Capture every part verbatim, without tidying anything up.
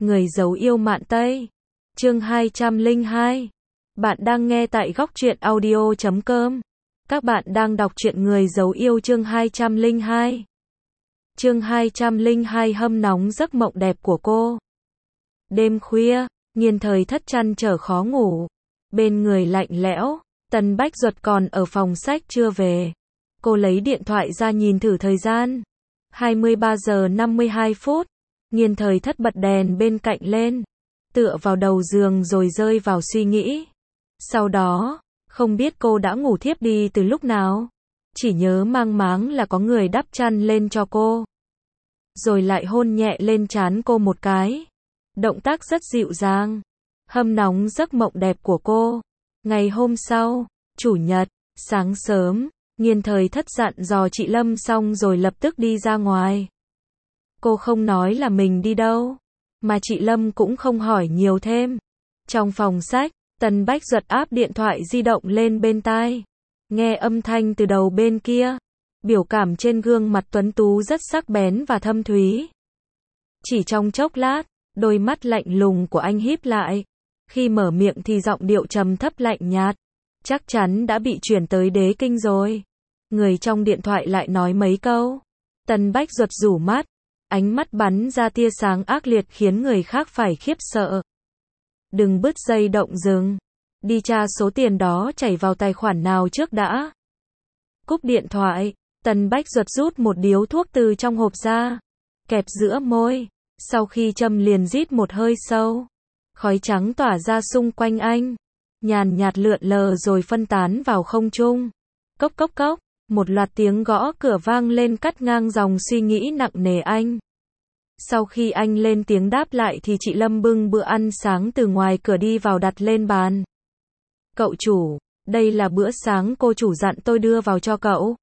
Người giấu yêu mạn Tây. Chương hai trăm lẻ hai. Bạn đang nghe tại góc truyện audio chấm com. Các bạn đang đọc truyện Người giấu yêu chương hai trăm lẻ hai. Chương hai trăm lẻ hai hâm nóng giấc mộng đẹp của cô. Đêm khuya, Nghiên Thời Thất trăn trở khó ngủ. Bên người lạnh lẽo, Tần Bách Duật còn ở phòng sách chưa về. Cô lấy điện thoại ra nhìn thử thời gian. hai mươi ba giờ năm mươi hai phút. Nghiên Thời Thất bật đèn bên cạnh lên, tựa vào đầu giường rồi rơi vào suy nghĩ. Sau đó, không biết cô đã ngủ thiếp đi từ lúc nào. Chỉ nhớ mang máng là có người đắp chăn lên cho cô. Rồi lại hôn nhẹ lên trán cô một cái. Động tác rất dịu dàng. Hâm nóng giấc mộng đẹp của cô. Ngày hôm sau, Chủ nhật, sáng sớm, Nghiên Thời Thất dặn dò chị Lâm xong rồi lập tức đi ra ngoài. Cô không nói là mình đi đâu, mà chị Lâm cũng không hỏi nhiều thêm. Trong phòng sách, Tần Bách Duật áp điện thoại di động lên bên tai. Nghe âm thanh từ đầu bên kia. Biểu cảm trên gương mặt tuấn tú rất sắc bén và thâm thúy. Chỉ trong chốc lát, đôi mắt lạnh lùng của anh híp lại. Khi mở miệng thì giọng điệu trầm thấp lạnh nhạt. Chắc chắn đã bị chuyển tới Đế Kinh rồi. Người trong điện thoại lại nói mấy câu. Tần Bách Duật rủ mắt. Ánh mắt bắn ra tia sáng ác liệt khiến người khác phải khiếp sợ. Đừng bứt dây động rừng. Đi tra số tiền đó chảy vào tài khoản nào trước đã. Cúp điện thoại, Tần Bách Duật rút một điếu thuốc từ trong hộp ra. Kẹp giữa môi. Sau khi châm liền rít một hơi sâu. Khói trắng tỏa ra xung quanh anh. Nhàn nhạt lượn lờ rồi phân tán vào không trung. Cốc cốc cốc. Một loạt tiếng gõ cửa vang lên cắt ngang dòng suy nghĩ nặng nề anh. Sau khi anh lên tiếng đáp lại thì chị Lâm bưng bữa ăn sáng từ ngoài cửa đi vào đặt lên bàn. Cậu chủ, đây là bữa sáng cô chủ dặn tôi đưa vào cho cậu.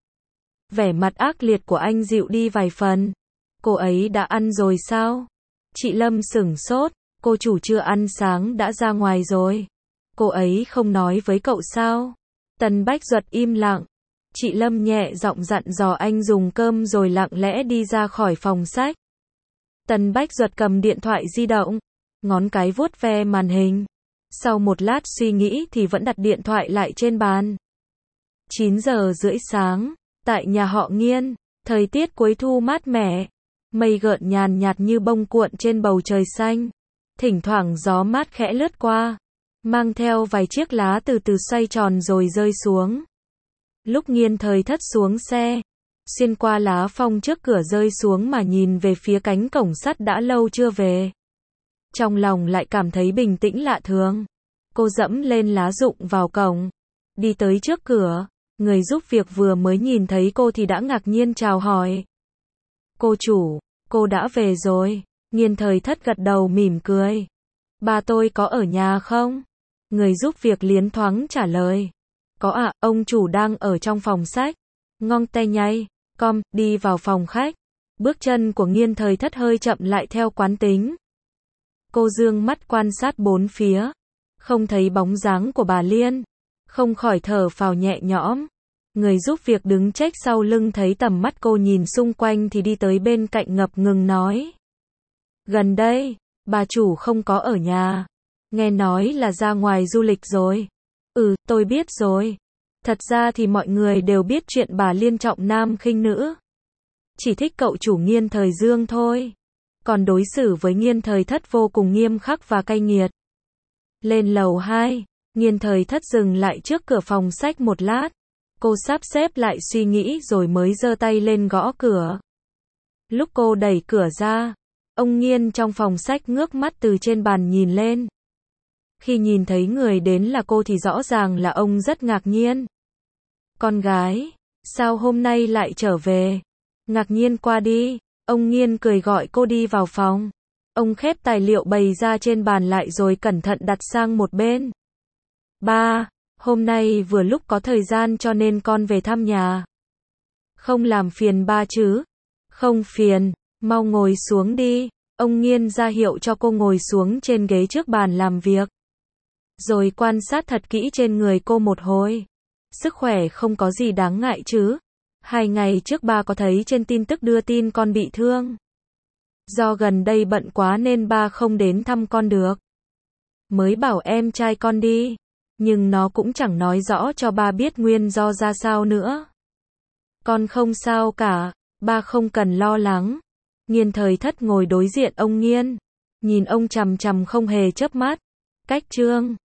Vẻ mặt ác liệt của anh dịu đi vài phần. Cô ấy đã ăn rồi sao? Chị Lâm sửng sốt, cô chủ chưa ăn sáng đã ra ngoài rồi. Cô ấy không nói với cậu sao? Tần Bách Duật im lặng. Chị Lâm nhẹ giọng dặn dò anh dùng cơm rồi lặng lẽ đi ra khỏi phòng sách. Tần Bách Duật cầm điện thoại di động, ngón cái vuốt ve màn hình. Sau một lát suy nghĩ thì vẫn đặt điện thoại lại trên bàn. chín giờ rưỡi sáng, tại nhà họ Nghiên, thời tiết cuối thu mát mẻ. Mây gợn nhàn nhạt như bông cuộn trên bầu trời xanh. Thỉnh thoảng gió mát khẽ lướt qua, mang theo vài chiếc lá từ từ xoay tròn rồi rơi xuống. Lúc Nghiên Thời Thất xuống xe, xuyên qua lá phong trước cửa rơi xuống mà nhìn về phía cánh cổng sắt đã lâu chưa về. Trong lòng lại cảm thấy bình tĩnh lạ thường. Cô dẫm lên lá rụng vào cổng. Đi tới trước cửa, người giúp việc vừa mới nhìn thấy cô thì đã ngạc nhiên chào hỏi. Cô chủ, cô đã về rồi. Nghiên Thời Thất gật đầu mỉm cười. Ba tôi có ở nhà không? Người giúp việc liến thoáng trả lời. Có ạ, ông chủ đang ở trong phòng sách. Ngong tay nháy, com, đi vào phòng khách. Bước chân của Nghiên Thời Thất hơi chậm lại theo quán tính. Cô dương mắt quan sát bốn phía. Không thấy bóng dáng của bà Liên. Không khỏi thở phào nhẹ nhõm. Người giúp việc đứng trách sau lưng thấy tầm mắt cô nhìn xung quanh thì đi tới bên cạnh ngập ngừng nói. Gần đây, bà chủ không có ở nhà. Nghe nói là ra ngoài du lịch rồi. Ừ, tôi biết rồi. Thật ra thì mọi người đều biết chuyện bà Liên trọng nam khinh nữ. Chỉ thích cậu chủ Nghiên Thời Dương thôi. Còn đối xử với Nghiên Thời Thất vô cùng nghiêm khắc và cay nghiệt. Lên lầu hai, Nghiên Thời Thất dừng lại trước cửa phòng sách một lát. Cô sắp xếp lại suy nghĩ rồi mới giơ tay lên gõ cửa. Lúc cô đẩy cửa ra, ông Nghiên trong phòng sách ngước mắt từ trên bàn nhìn lên. Khi nhìn thấy người đến là cô thì rõ ràng là ông rất ngạc nhiên. Con gái, sao hôm nay lại trở về? Ngạc nhiên qua đi, ông Nghiên cười gọi cô đi vào phòng. Ông khép tài liệu bày ra trên bàn lại rồi cẩn thận đặt sang một bên. Ba, hôm nay vừa lúc có thời gian cho nên con về thăm nhà. Không làm phiền ba chứ? Không phiền, mau ngồi xuống đi. Ông Nghiên ra hiệu cho cô ngồi xuống trên ghế trước bàn làm việc. Rồi quan sát thật kỹ trên người cô một hồi. Sức khỏe không có gì đáng ngại chứ? Hai ngày trước ba có thấy trên tin tức đưa tin con bị thương. Do gần đây bận quá nên ba không đến thăm con được. Mới bảo em trai con đi, nhưng nó cũng chẳng nói rõ cho ba biết nguyên do ra sao nữa. Con không sao cả, ba không cần lo lắng. Nghiên Thời Thất ngồi đối diện ông Nghiên, nhìn ông chằm chằm không hề chớp mắt. Cách Trương